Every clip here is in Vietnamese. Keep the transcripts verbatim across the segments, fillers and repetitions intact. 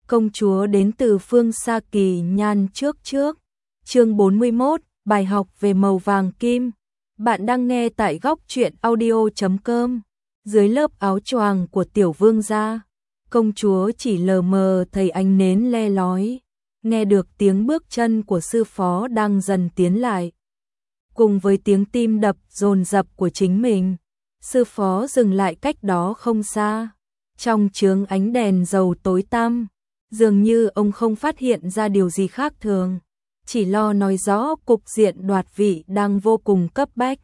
công chúa đến từ phương xa kỳ nhan trước trước. Chương bốn mươi mốt, bài học về màu vàng kim. Bạn đang nghe tại góc truyện audio chấm com. Dưới lớp áo choàng của tiểu vương gia, công chúa chỉ lờ mờ thấy ánh nến le lói, nghe được tiếng bước chân của sư phó đang dần tiến lại. Cùng với tiếng tim đập dồn dập của chính mình, sư phó dừng lại cách đó không xa. Trong chướng ánh đèn dầu tối tăm, dường như ông không phát hiện ra điều gì khác thường, chỉ lo nói rõ cục diện đoạt vị đang vô cùng cấp bách.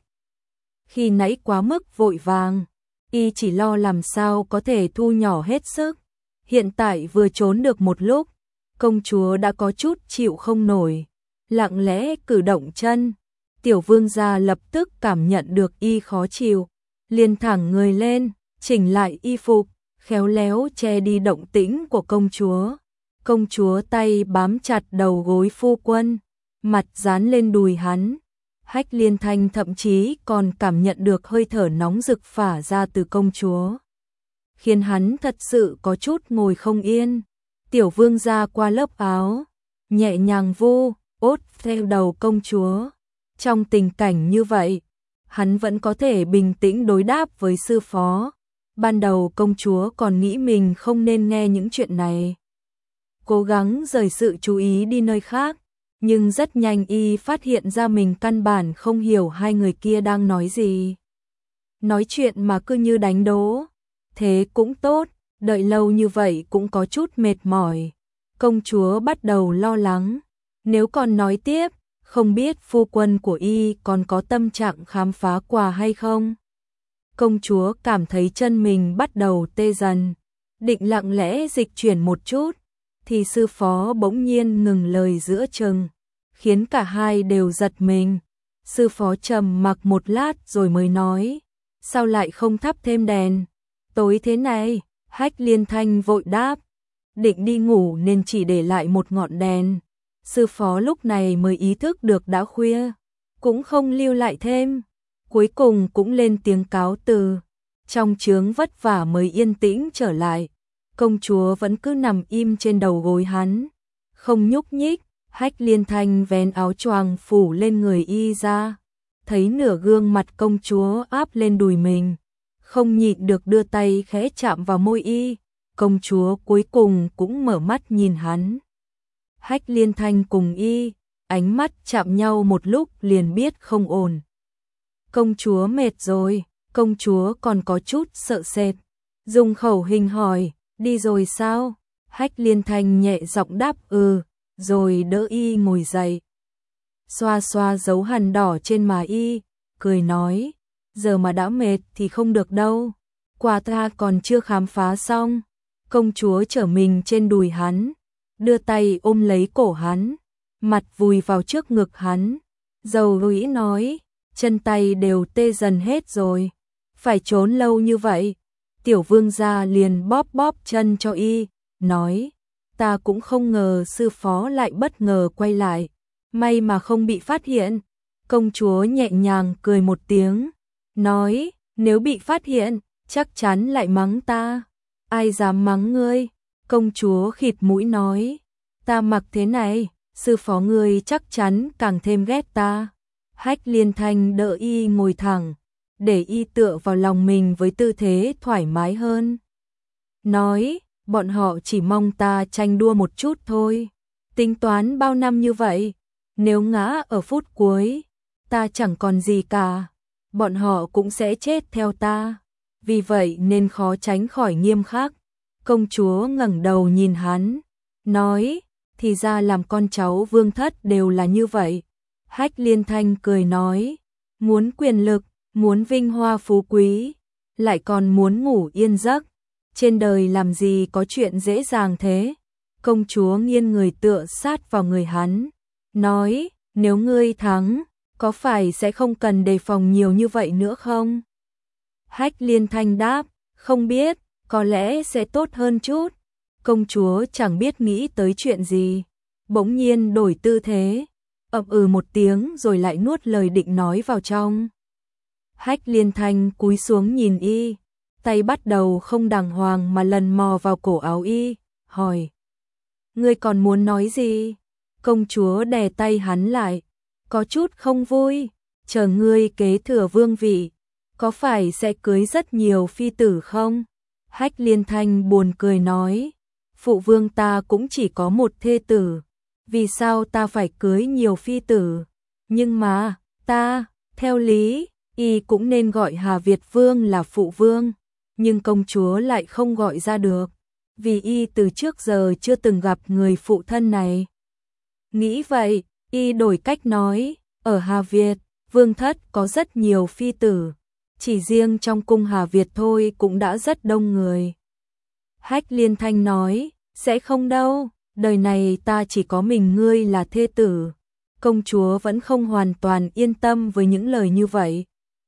Khi nãy quá mức vội vàng, y chỉ lo làm sao có thể thu nhỏ hết sức. Hiện tại vừa trốn được một lúc, công chúa đã có chút chịu không nổi, lặng lẽ cử động chân. Tiểu vương gia lập tức cảm nhận được y khó chịu, liền thẳng người lên, chỉnh lại y phục, khéo léo che đi động tĩnh của công chúa. Công chúa tay bám chặt đầu gối phu quân, mặt dán lên đùi hắn. Hách Liên Thanh thậm chí còn cảm nhận được hơi thở nóng rực phả ra từ công chúa, khiến hắn thật sự có chút ngồi không yên. Tiểu vương gia qua lớp áo, nhẹ nhàng vu ốt theo đầu công chúa. Trong tình cảnh như vậy, hắn vẫn có thể bình tĩnh đối đáp với sư phó. Ban đầu công chúa còn nghĩ mình không nên nghe những chuyện này, cố gắng rời sự chú ý đi nơi khác, nhưng rất nhanh y phát hiện ra mình căn bản không hiểu hai người kia đang nói gì. Nói chuyện mà cứ như đánh đố. Thế cũng tốt, đợi lâu như vậy cũng có chút mệt mỏi. Công chúa bắt đầu lo lắng, nếu còn nói tiếp, không biết phu quân của y còn có tâm trạng khám phá quà hay không. Công chúa cảm thấy chân mình bắt đầu tê dần, định lặng lẽ dịch chuyển một chút, thì sư phó bỗng nhiên ngừng lời giữa chừng, khiến cả hai đều giật mình. Sư phó trầm mặc một lát rồi mới nói, sao lại không thắp thêm đèn? Tối thế này. Hách Liên Thanh vội đáp, định đi ngủ nên chỉ để lại một ngọn đèn. Sư phó lúc này mới ý thức được đã khuya, cũng không lưu lại thêm, cuối cùng cũng lên tiếng cáo từ. Trong chướng vất vả mới yên tĩnh trở lại. Công chúa vẫn cứ nằm im trên đầu gối hắn, không nhúc nhích. Hách Liên Thanh vén áo choàng phủ lên người y ra, thấy nửa gương mặt công chúa áp lên đùi mình, không nhịn được đưa tay khẽ chạm vào môi y. Công chúa cuối cùng cũng mở mắt nhìn hắn. Hách Liên Thanh cùng y, ánh mắt chạm nhau một lúc liền biết không ổn. Công chúa mệt rồi. Công chúa còn có chút sợ sệt, dùng khẩu hình hỏi, đi rồi sao? Hách Liên Thanh nhẹ giọng đáp ừ, rồi đỡ y ngồi dậy. Xoa xoa dấu hằn đỏ trên má y, cười nói, giờ mà đã mệt thì không được đâu, quà ta còn chưa khám phá xong. Công chúa trở mình trên đùi hắn, đưa tay ôm lấy cổ hắn, mặt vùi vào trước ngực hắn. Dầu rũi nói, chân tay đều tê dần hết rồi, phải trốn lâu như vậy. Tiểu vương gia liền bóp bóp chân cho y, nói, ta cũng không ngờ sư phó lại bất ngờ quay lại, may mà không bị phát hiện. Công chúa nhẹ nhàng cười một tiếng, nói, nếu bị phát hiện, chắc chắn lại mắng ta. Ai dám mắng ngươi? Công chúa khịt mũi nói, ta mặc thế này, sư phó ngươi chắc chắn càng thêm ghét ta. Hách Liên Thanh đỡ y ngồi thẳng, để y tựa vào lòng mình với tư thế thoải mái hơn. Nói, bọn họ chỉ mong ta tranh đua một chút thôi. Tính toán bao năm như vậy, nếu ngã ở phút cuối, ta chẳng còn gì cả, bọn họ cũng sẽ chết theo ta. Vì vậy nên khó tránh khỏi nghiêm khắc. Công chúa ngẩng đầu nhìn hắn, nói, thì ra làm con cháu vương thất đều là như vậy. Hách Liên Thanh cười nói, muốn quyền lực, muốn vinh hoa phú quý, lại còn muốn ngủ yên giấc. Trên đời làm gì có chuyện dễ dàng thế. Công chúa nghiêng người tựa sát vào người hắn, nói, nếu ngươi thắng, có phải sẽ không cần đề phòng nhiều như vậy nữa không? Hách Liên Thanh đáp, không biết, có lẽ sẽ tốt hơn chút. Công chúa chẳng biết nghĩ tới chuyện gì, bỗng nhiên đổi tư thế, ậm ừ một tiếng rồi lại nuốt lời định nói vào trong. Hách Liên Thanh cúi xuống nhìn y, tay bắt đầu không đàng hoàng mà lần mò vào cổ áo y, hỏi, ngươi còn muốn nói gì? Công chúa đè tay hắn lại, có chút không vui, chờ ngươi kế thừa vương vị, có phải sẽ cưới rất nhiều phi tử không? Hách Liên Thanh buồn cười nói, phụ vương ta cũng chỉ có một thê tử, vì sao ta phải cưới nhiều phi tử? Nhưng mà, ta, theo lý, y cũng nên gọi Hà Việt vương là phụ vương, nhưng công chúa lại không gọi ra được, vì y từ trước giờ chưa từng gặp người phụ thân này. Nghĩ vậy, y đổi cách nói, ở Hà Việt, vương thất có rất nhiều phi tử, chỉ riêng trong cung Hà Việt thôi cũng đã rất đông người. Hách Liên Thanh nói, sẽ không đâu, đời này ta chỉ có mình ngươi là thê tử. Công chúa vẫn không hoàn toàn yên tâm với những lời như vậy.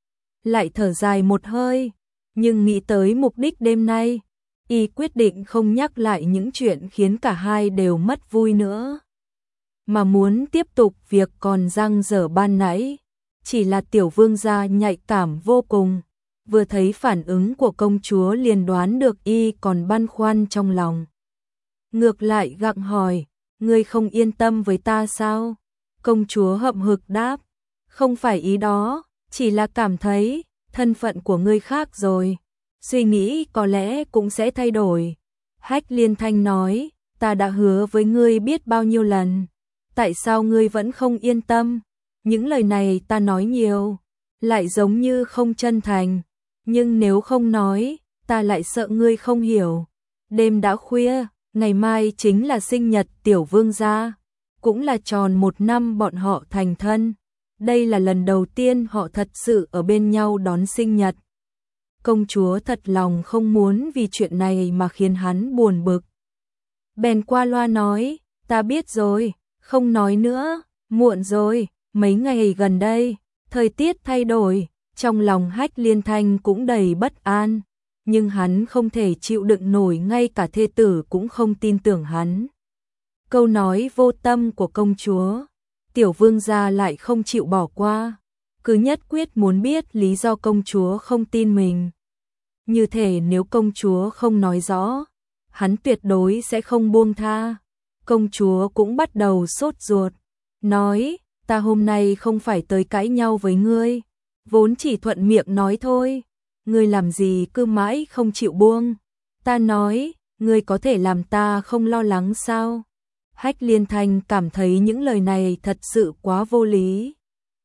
Lại thở dài một hơi, nhưng nghĩ tới mục đích đêm nay, y quyết định không nhắc lại những chuyện khiến cả hai đều mất vui nữa, mà muốn tiếp tục việc còn dang dở ban nãy. Chỉ là tiểu vương gia nhạy cảm vô cùng, vừa thấy phản ứng của công chúa liền đoán được y còn băn khoăn trong lòng. Ngược lại gặng hỏi, ngươi không yên tâm với ta sao? Công chúa hậm hực đáp, không phải ý đó, chỉ là cảm thấy thân phận của ngươi khác rồi, suy nghĩ có lẽ cũng sẽ thay đổi. Hách Liên Thanh nói, ta đã hứa với ngươi biết bao nhiêu lần, tại sao ngươi vẫn không yên tâm? Những lời này ta nói nhiều, lại giống như không chân thành, nhưng nếu không nói, ta lại sợ ngươi không hiểu. Đêm đã khuya, ngày mai chính là sinh nhật tiểu vương gia, cũng là tròn một năm bọn họ thành thân. Đây là lần đầu tiên họ thật sự ở bên nhau đón sinh nhật. Công chúa thật lòng không muốn vì chuyện này mà khiến hắn buồn bực. Bèn qua loa nói, ta biết rồi, không nói nữa, muộn rồi. Mấy ngày gần đây, thời tiết thay đổi, trong lòng Hách Liên Thanh cũng đầy bất an, nhưng hắn không thể chịu đựng nổi ngay cả thê tử cũng không tin tưởng hắn. Câu nói vô tâm của công chúa, tiểu vương gia lại không chịu bỏ qua, cứ nhất quyết muốn biết lý do công chúa không tin mình. Như thể nếu công chúa không nói rõ, hắn tuyệt đối sẽ không buông tha. Công chúa cũng bắt đầu sốt ruột, nói, ta hôm nay không phải tới cãi nhau với ngươi, vốn chỉ thuận miệng nói thôi, ngươi làm gì cứ mãi không chịu buông. Ta nói, ngươi có thể làm ta không lo lắng sao? Hách Liên Thanh cảm thấy những lời này thật sự quá vô lý.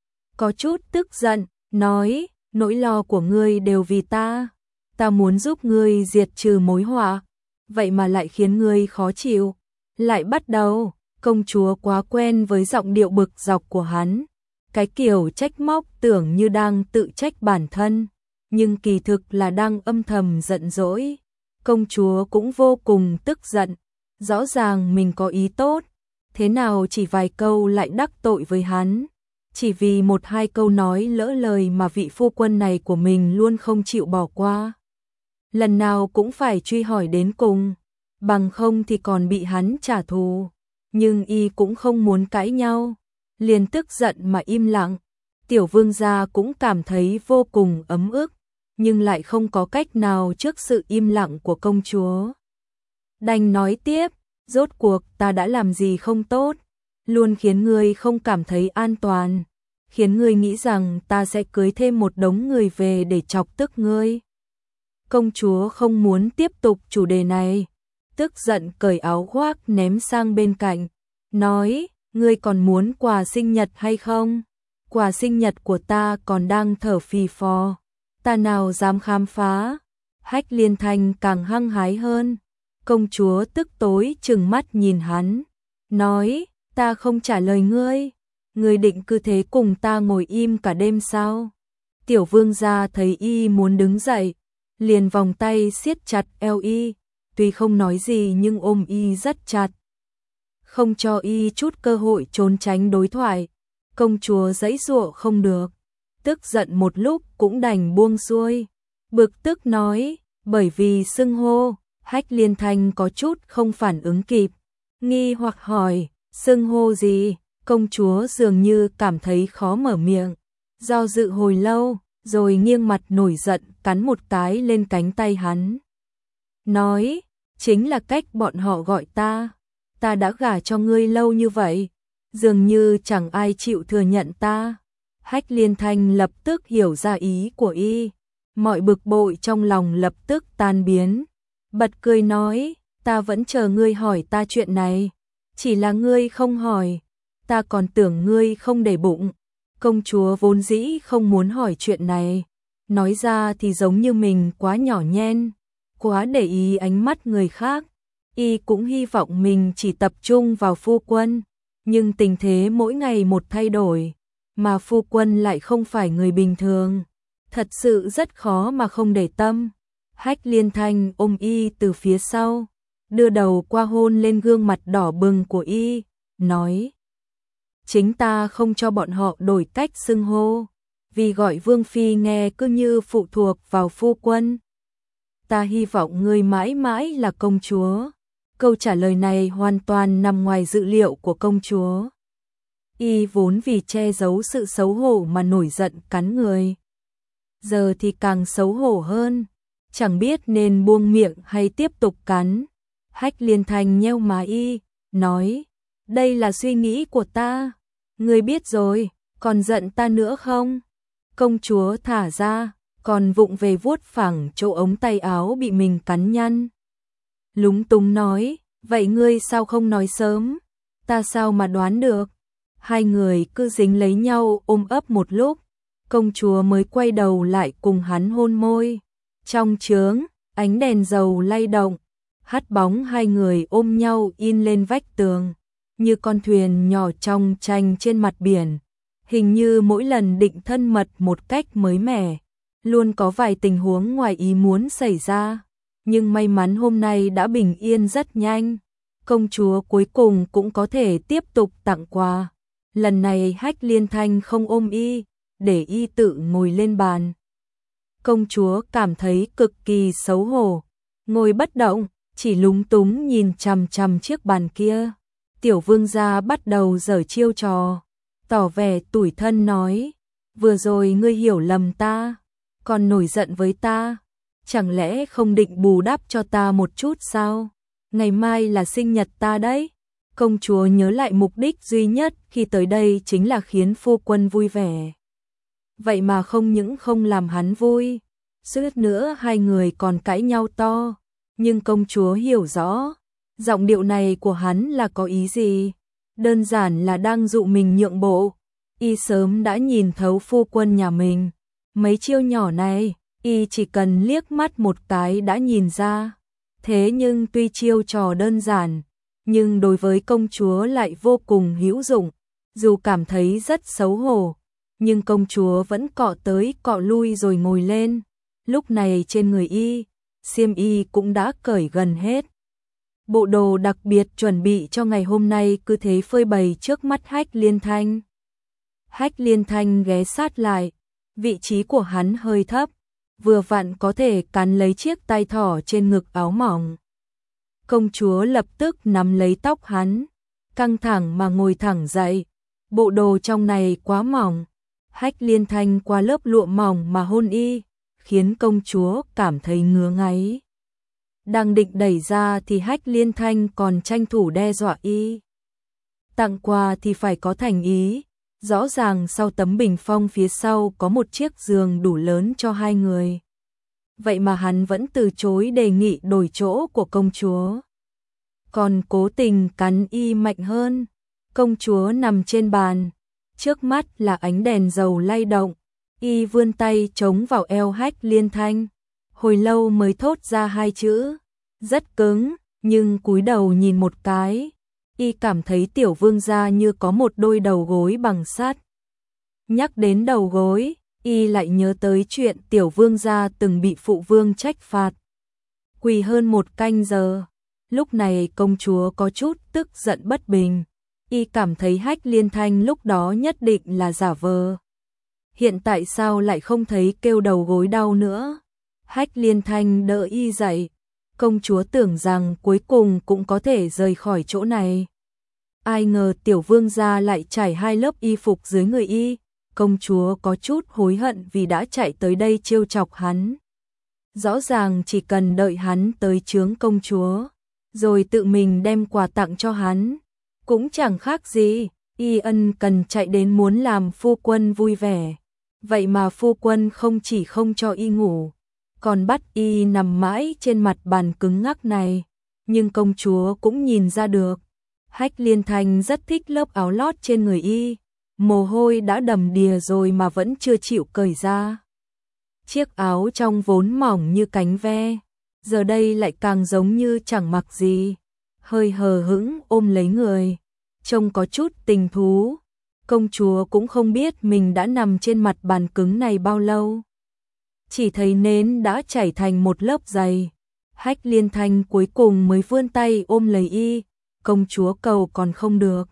Có chút tức giận, nói, nỗi lo của ngươi đều vì ta, ta muốn giúp ngươi diệt trừ mối họa, vậy mà lại khiến ngươi khó chịu. Lại bắt đầu, công chúa quá quen với giọng điệu bực dọc của hắn, cái kiểu trách móc tưởng như đang tự trách bản thân, nhưng kỳ thực là đang âm thầm giận dỗi. Công chúa cũng vô cùng tức giận, rõ ràng mình có ý tốt, thế nào chỉ vài câu lại đắc tội với hắn, chỉ vì một hai câu nói lỡ lời mà vị phu quân này của mình luôn không chịu bỏ qua. Lần nào cũng phải truy hỏi đến cùng, bằng không thì còn bị hắn trả thù. Nhưng y cũng không muốn cãi nhau, liền tức giận mà im lặng. Tiểu vương gia cũng cảm thấy vô cùng ấm ức, nhưng lại không có cách nào trước sự im lặng của công chúa. Đành nói tiếp, rốt cuộc ta đã làm gì không tốt, luôn khiến ngươi không cảm thấy an toàn, khiến ngươi nghĩ rằng ta sẽ cưới thêm một đống người về để chọc tức ngươi. Công chúa không muốn tiếp tục chủ đề này, tức giận cởi áo khoác ném sang bên cạnh, nói, ngươi còn muốn quà sinh nhật hay không? Quà sinh nhật của ta còn đang thở phì phò, ta nào dám khám phá. Hách Liên Thanh càng hăng hái hơn, công chúa tức tối trừng mắt nhìn hắn, nói, ta không trả lời ngươi, ngươi định cứ thế cùng ta ngồi im cả đêm sao? Tiểu vương gia thấy y muốn đứng dậy, liền vòng tay siết chặt eo y, tuy không nói gì nhưng ôm y rất chặt, không cho y chút cơ hội trốn tránh đối thoại. Công chúa giãy giụa không được, tức giận một lúc cũng đành buông xuôi, bực tức nói, bởi vì xưng hô. Hách Liên Thanh có chút không phản ứng kịp, nghi hoặc hỏi, xưng hô gì? Công chúa dường như cảm thấy khó mở miệng, do dự hồi lâu, rồi nghiêng mặt nổi giận cắn một cái lên cánh tay hắn, nói, chính là cách bọn họ gọi ta. ta đã gả cho ngươi lâu như vậy, dường như chẳng ai chịu thừa nhận ta. Hách Liên Thanh lập tức hiểu ra ý của y, mọi bực bội trong lòng lập tức tan biến, bật cười nói, ta vẫn chờ ngươi hỏi ta chuyện này, chỉ là ngươi không hỏi, ta còn tưởng ngươi không để bụng. Công chúa vốn dĩ không muốn hỏi chuyện này, nói ra thì giống như mình quá nhỏ nhen, quá để ý ánh mắt người khác. Y cũng hy vọng mình chỉ tập trung vào phu quân, nhưng tình thế mỗi ngày một thay đổi, mà phu quân lại không phải người bình thường, thật sự rất khó mà không để tâm. Hách Liên Thanh ôm y từ phía sau, đưa đầu qua hôn lên gương mặt đỏ bừng của y, nói: chính ta không cho bọn họ đổi cách xưng hô, vì gọi Vương Phi nghe cứ như phụ thuộc vào phu quân. Ta hy vọng ngươi mãi mãi là công chúa. Câu trả lời này hoàn toàn nằm ngoài dự liệu của công chúa. Y vốn vì che giấu sự xấu hổ mà nổi giận cắn người. Giờ thì càng xấu hổ hơn, chẳng biết nên buông miệng hay tiếp tục cắn. Hách Liên Thanh nheo má y, nói: đây là suy nghĩ của ta, ngươi biết rồi, còn giận ta nữa không? Công chúa thả ra, còn vụng về vuốt phẳng chỗ ống tay áo bị mình cắn nhăn. Lúng túng nói: vậy ngươi sao không nói sớm, ta sao mà đoán được? Hai người cứ dính lấy nhau ôm ấp một lúc, công chúa mới quay đầu lại cùng hắn hôn môi. Trong chướng, ánh đèn dầu lay động, hắt bóng hai người ôm nhau in lên vách tường, như con thuyền nhỏ trong tranh trên mặt biển. Hình như mỗi lần định thân mật một cách mới mẻ, luôn có vài tình huống ngoài ý muốn xảy ra. Nhưng may mắn hôm nay đã bình yên rất nhanh, công chúa cuối cùng cũng có thể tiếp tục tặng quà. Lần này Hách Liên Thanh không ôm y, để y tự ngồi lên bàn. Công chúa cảm thấy cực kỳ xấu hổ, ngồi bất động, chỉ lúng túng nhìn chằm chằm chiếc bàn kia. Tiểu vương gia bắt đầu giở chiêu trò, tỏ vẻ tủi thân nói: vừa rồi ngươi hiểu lầm ta, còn nổi giận với ta, chẳng lẽ không định bù đắp cho ta một chút sao? Ngày mai là sinh nhật ta đấy. Công chúa nhớ lại mục đích duy nhất khi tới đây chính là khiến phu quân vui vẻ. Vậy mà không những không làm hắn vui, suýt nữa hai người còn cãi nhau to. Nhưng công chúa hiểu rõ, giọng điệu này của hắn là có ý gì? Đơn giản là đang dụ mình nhượng bộ. Y sớm đã nhìn thấu phu quân nhà mình, mấy chiêu nhỏ này y chỉ cần liếc mắt một cái đã nhìn ra. Thế nhưng tuy chiêu trò đơn giản, nhưng đối với công chúa lại vô cùng hữu dụng. Dù cảm thấy rất xấu hổ, nhưng công chúa vẫn cọ tới cọ lui rồi ngồi lên. Lúc này trên người y, xiêm y cũng đã cởi gần hết. Bộ đồ đặc biệt chuẩn bị cho ngày hôm nay cứ thế phơi bày trước mắt Hách Liên Thanh. Hách Liên Thanh ghé sát lại, vị trí của hắn hơi thấp, vừa vặn có thể cắn lấy chiếc tai thỏ trên ngực áo mỏng. Công chúa lập tức nắm lấy tóc hắn, căng thẳng mà ngồi thẳng dậy. Bộ đồ trong này quá mỏng, Hách Liên Thanh qua lớp lụa mỏng mà hôn y, khiến công chúa cảm thấy ngứa ngáy. Đang định đẩy ra thì Hách Liên Thanh còn tranh thủ đe dọa y. Tặng quà thì phải có thành ý, rõ ràng sau tấm bình phong phía sau có một chiếc giường đủ lớn cho hai người. Vậy mà hắn vẫn từ chối đề nghị đổi chỗ của công chúa, còn cố tình cắn y mạnh hơn. Công chúa nằm trên bàn, trước mắt là ánh đèn dầu lay động, y vươn tay chống vào eo Hách Liên Thanh, hồi lâu mới thốt ra hai chữ, rất cứng, nhưng cúi đầu nhìn một cái, y cảm thấy tiểu vương gia như có một đôi đầu gối bằng sắt. Nhắc đến đầu gối, y lại nhớ tới chuyện tiểu vương gia từng bị phụ vương trách phạt, quỳ hơn một canh giờ. Lúc này công chúa có chút tức giận bất bình, y cảm thấy Hách Liên Thanh lúc đó nhất định là giả vờ. Hiện tại sao lại không thấy kêu đầu gối đau nữa? Hách Liên Thanh đỡ y dậy, công chúa tưởng rằng cuối cùng cũng có thể rời khỏi chỗ này. Ai ngờ tiểu vương gia lại trải hai lớp y phục dưới người y, công chúa có chút hối hận vì đã chạy tới đây trêu chọc hắn. Rõ ràng chỉ cần đợi hắn tới chướng công chúa, rồi tự mình đem quà tặng cho hắn. Cũng chẳng khác gì, y ân cần chạy đến muốn làm phu quân vui vẻ. Vậy mà phu quân không chỉ không cho y ngủ, còn bắt y nằm mãi trên mặt bàn cứng ngắc này. Nhưng công chúa cũng nhìn ra được, Hách Liên Thành rất thích lớp áo lót trên người y, mồ hôi đã đầm đìa rồi mà vẫn chưa chịu cởi ra. Chiếc áo trong vốn mỏng như cánh ve, giờ đây lại càng giống như chẳng mặc gì, hơi hờ hững ôm lấy người, trông có chút tình thú. Công chúa cũng không biết mình đã nằm trên mặt bàn cứng này bao lâu, chỉ thấy nến đã chảy thành một lớp dày. Hách Liên Thành cuối cùng mới vươn tay ôm lấy y, công chúa cầu còn không được.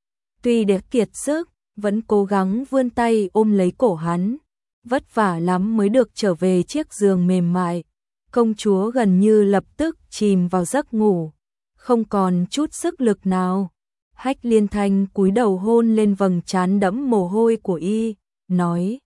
Tuy để kiệt sức, vẫn cố gắng vươn tay ôm lấy cổ hắn, vất vả lắm mới được trở về chiếc giường mềm mại. Công chúa gần như lập tức chìm vào giấc ngủ, không còn chút sức lực nào. Hách Liên Thành cúi đầu hôn lên vầng trán đẫm mồ hôi của y, nói: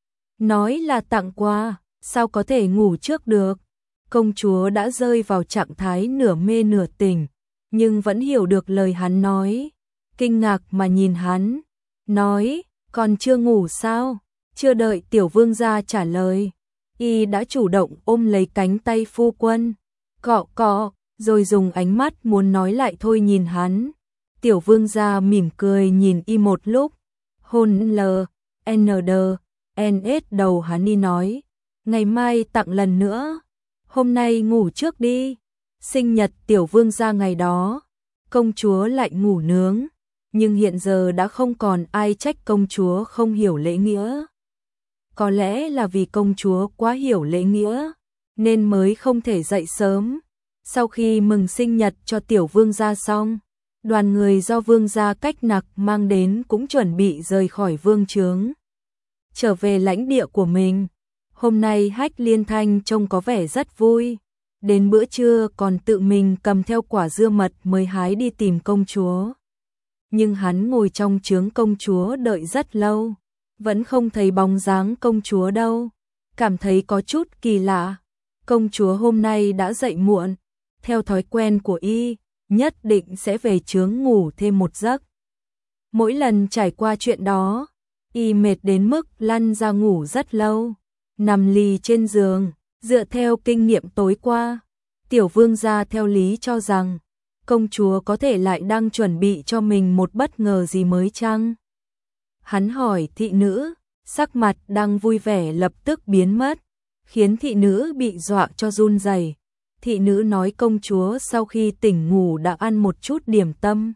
Nói là tặng quà, sao có thể ngủ trước được. Công chúa đã rơi vào trạng thái nửa mê nửa tỉnh, nhưng vẫn hiểu được lời hắn nói, kinh ngạc mà nhìn hắn, nói: Còn chưa ngủ sao? Chưa đợi tiểu vương gia trả lời, y đã chủ động ôm lấy cánh tay phu quân, cọ cọ, rồi dùng ánh mắt muốn nói lại thôi nhìn hắn. Tiểu vương gia mỉm cười nhìn y một lúc, hôn l, n d, n s đầu hắn y nói: Ngày mai tặng lần nữa, hôm nay ngủ trước đi. Sinh nhật tiểu vương gia ngày đó, công chúa lại ngủ nướng, nhưng hiện giờ đã không còn ai trách công chúa không hiểu lễ nghĩa. Có lẽ là vì công chúa quá hiểu lễ nghĩa, nên mới không thể dậy sớm. Sau khi mừng sinh nhật cho tiểu vương gia xong, đoàn người do vương gia Cách Nặc mang đến cũng chuẩn bị rời khỏi vương trướng, trở về lãnh địa của mình. Hôm nay Hách Liên Thành trông có vẻ rất vui, đến bữa trưa còn tự mình cầm theo quả dưa mật mới hái đi tìm công chúa. Nhưng hắn ngồi trong trướng công chúa đợi rất lâu, vẫn không thấy bóng dáng công chúa đâu, cảm thấy có chút kỳ lạ. Công chúa hôm nay đã dậy muộn, theo thói quen của y, nhất định sẽ về trướng ngủ thêm một giấc. Mỗi lần trải qua chuyện đó, y mệt đến mức lăn ra ngủ rất lâu, nằm lì trên giường. Dựa theo kinh nghiệm tối qua, tiểu vương gia theo lý cho rằng công chúa có thể lại đang chuẩn bị cho mình một bất ngờ gì mới chăng? Hắn hỏi thị nữ, sắc mặt đang vui vẻ lập tức biến mất, khiến thị nữ bị dọa cho run rẩy. Thị nữ nói công chúa sau khi tỉnh ngủ đã ăn một chút điểm tâm,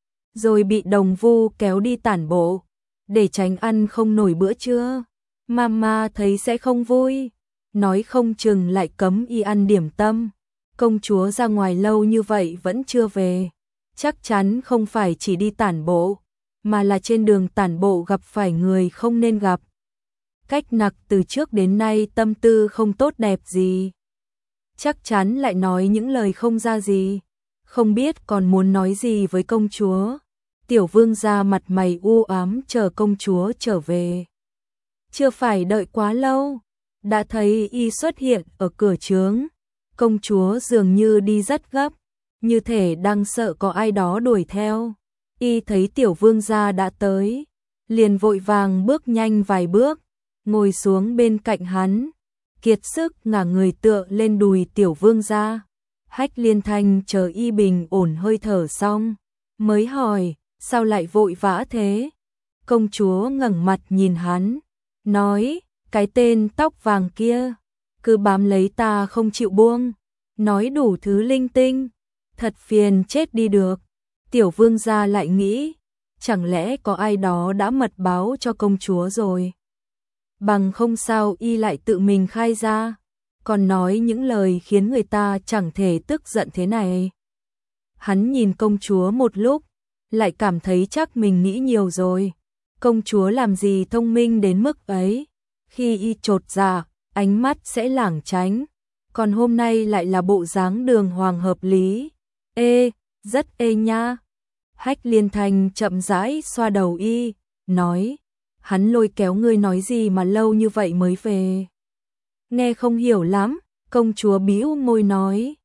rồi bị đồng vu kéo đi tản bộ, để tránh ăn không nổi bữa trưa. Mama thấy sẽ không vui, nói không chừng lại cấm y ăn điểm tâm. Công chúa ra ngoài lâu như vậy vẫn chưa về, chắc chắn không phải chỉ đi tản bộ, mà là trên đường tản bộ gặp phải người không nên gặp. Cách Nặc từ trước đến nay tâm tư không tốt đẹp gì, chắc chắn lại nói những lời không ra gì, không biết còn muốn nói gì với công chúa. Tiểu vương gia mặt mày u ám chờ công chúa trở về. Chưa phải đợi quá lâu, đã thấy y xuất hiện ở cửa trướng. Công chúa dường như đi rất gấp, như thể đang sợ có ai đó đuổi theo. Y thấy tiểu vương gia đã tới, liền vội vàng bước nhanh vài bước, ngồi xuống bên cạnh hắn, kiệt sức ngả người tựa lên đùi tiểu vương gia. Hách Liên Thành chờ y bình ổn hơi thở xong, mới hỏi, sao lại vội vã thế? Công chúa ngẩng mặt nhìn hắn, nói, cái tên tóc vàng kia, cứ bám lấy ta không chịu buông, nói đủ thứ linh tinh, thật phiền chết đi được. Tiểu vương gia lại nghĩ, chẳng lẽ có ai đó đã mật báo cho công chúa rồi? Bằng không sao y lại tự mình khai ra, còn nói những lời khiến người ta chẳng thể tức giận thế này. Hắn nhìn công chúa một lúc, lại cảm thấy chắc mình nghĩ nhiều rồi. Công chúa làm gì thông minh đến mức ấy, khi y chột dạ, ánh mắt sẽ lảng tránh, còn hôm nay lại là bộ dáng đường hoàng hợp lý. Ê, rất ê nha. Hách Liên Thành chậm rãi xoa đầu y, nói, hắn lôi kéo ngươi nói gì mà lâu như vậy mới về? Nghe không hiểu lắm, công chúa bĩu môi nói,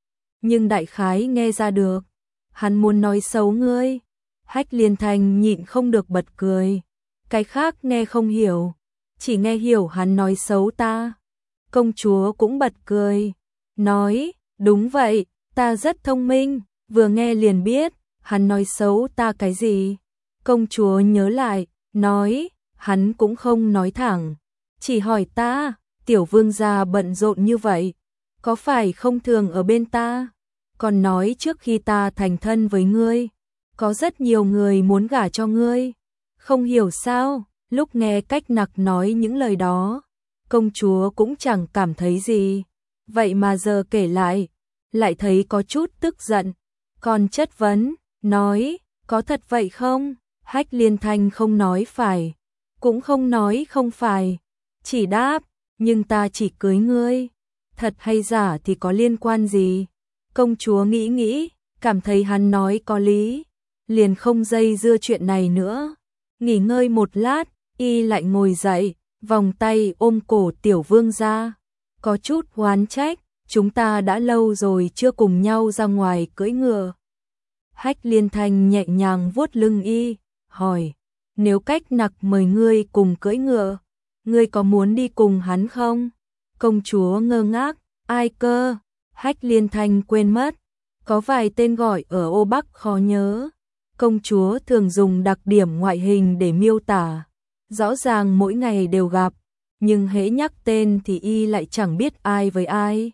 nhưng đại khái nghe ra được. Hắn muốn nói xấu ngươi. Hách Liên Thanh nhịn không được bật cười. Cái khác nghe không hiểu, chỉ nghe hiểu hắn nói xấu ta. Công chúa cũng bật cười, nói, đúng vậy, ta rất thông minh, vừa nghe liền biết, hắn nói xấu ta cái gì. Công chúa nhớ lại, nói, hắn cũng không nói thẳng, chỉ hỏi ta, tiểu vương gia bận rộn như vậy, có phải không thường ở bên ta? Còn nói trước khi ta thành thân với ngươi, có rất nhiều người muốn gả cho ngươi. Không hiểu sao, lúc nghe Cách Nặc nói những lời đó, công chúa cũng chẳng cảm thấy gì. Vậy mà giờ kể lại, lại thấy có chút tức giận, còn chất vấn, nói, có thật vậy không? Hách Liên Thanh không nói phải, cũng không nói không phải, chỉ đáp, nhưng ta chỉ cưới ngươi, thật hay giả thì có liên quan gì? Công chúa nghĩ nghĩ, cảm thấy hắn nói có lý, liền không dây dưa chuyện này nữa. Nghỉ ngơi một lát, y lại ngồi dậy, vòng tay ôm cổ tiểu vương ra, có chút oán trách, chúng ta đã lâu rồi chưa cùng nhau ra ngoài cưỡi ngựa. Hách Liên Thanh nhẹ nhàng vuốt lưng y, hỏi, nếu Cách Nặc mời ngươi cùng cưỡi ngựa, ngươi có muốn đi cùng hắn không? Công chúa ngơ ngác, ai cơ? Hách Liên Thanh quên mất, có vài tên gọi ở ô Bắc khó nhớ. Công chúa thường dùng đặc điểm ngoại hình để miêu tả, rõ ràng mỗi ngày đều gặp, nhưng hễ nhắc tên thì y lại chẳng biết ai với ai.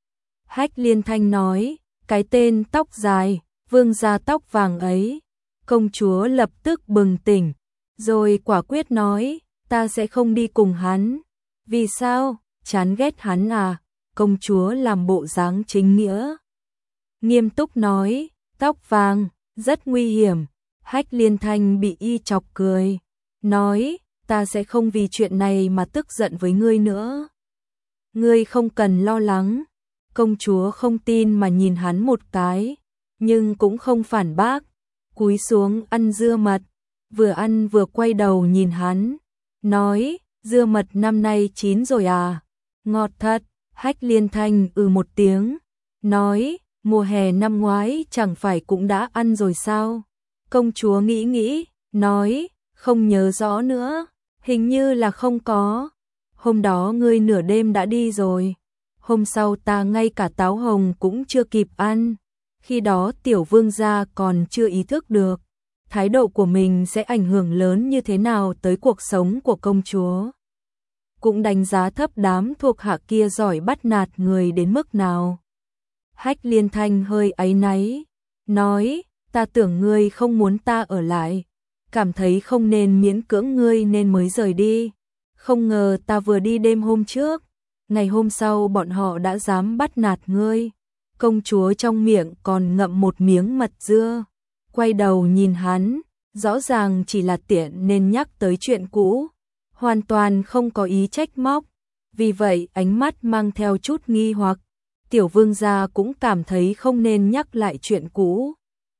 Hách Liên Thanh nói, cái tên tóc dài, vương gia tóc vàng ấy. Công chúa lập tức bừng tỉnh, rồi quả quyết nói, ta sẽ không đi cùng hắn. Vì sao? Chán ghét hắn à? Công chúa làm bộ dáng chính nghĩa, nghiêm túc nói, tóc vàng, rất nguy hiểm. Hách Liên Thanh bị y chọc cười, nói, ta sẽ không vì chuyện này mà tức giận với ngươi nữa. Ngươi không cần lo lắng. Công chúa không tin mà nhìn hắn một cái, nhưng cũng không phản bác, cúi xuống ăn dưa mật, vừa ăn vừa quay đầu nhìn hắn, nói, dưa mật năm nay chín rồi à? Ngọt thật. Hách Liên Thanh ừ một tiếng, nói, mùa hè năm ngoái chẳng phải cũng đã ăn rồi sao? Công chúa nghĩ nghĩ, nói, không nhớ rõ nữa, hình như là không có. Hôm đó ngươi nửa đêm đã đi rồi, hôm sau ta ngay cả táo hồng cũng chưa kịp ăn. Khi đó tiểu vương gia còn chưa ý thức được, thái độ của mình sẽ ảnh hưởng lớn như thế nào tới cuộc sống của công chúa. Cũng đánh giá thấp đám thuộc hạ kia giỏi bắt nạt người đến mức nào. Hách Liên Thanh hơi áy náy, nói, ta tưởng ngươi không muốn ta ở lại, cảm thấy không nên miễn cưỡng ngươi nên mới rời đi. Không ngờ ta vừa đi đêm hôm trước, ngày hôm sau bọn họ đã dám bắt nạt ngươi. Công chúa trong miệng còn ngậm một miếng mật dưa, quay đầu nhìn hắn, rõ ràng chỉ là tiện nên nhắc tới chuyện cũ, hoàn toàn không có ý trách móc, vì vậy ánh mắt mang theo chút nghi hoặc. Tiểu vương gia cũng cảm thấy không nên nhắc lại chuyện cũ,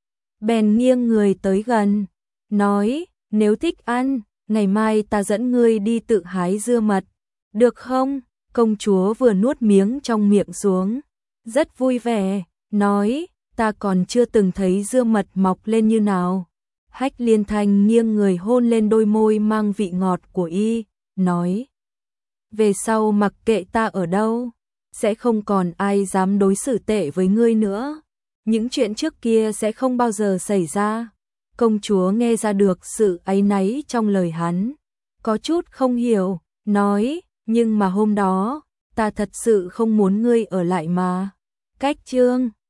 bèn nghiêng người tới gần, nói, nếu thích ăn, ngày mai ta dẫn ngươi đi tự hái dưa mật, được không? Công chúa vừa nuốt miếng trong miệng xuống, rất vui vẻ, nói, ta còn chưa từng thấy dưa mật mọc lên như nào. Hách Liên Thanh nghiêng người hôn lên đôi môi mang vị ngọt của y, nói, về sau mặc kệ ta ở đâu, sẽ không còn ai dám đối xử tệ với ngươi nữa. Những chuyện trước kia sẽ không bao giờ xảy ra. Công chúa nghe ra được sự áy náy trong lời hắn, có chút không hiểu, nói, nhưng mà hôm đó, ta thật sự không muốn ngươi ở lại mà. Cách chương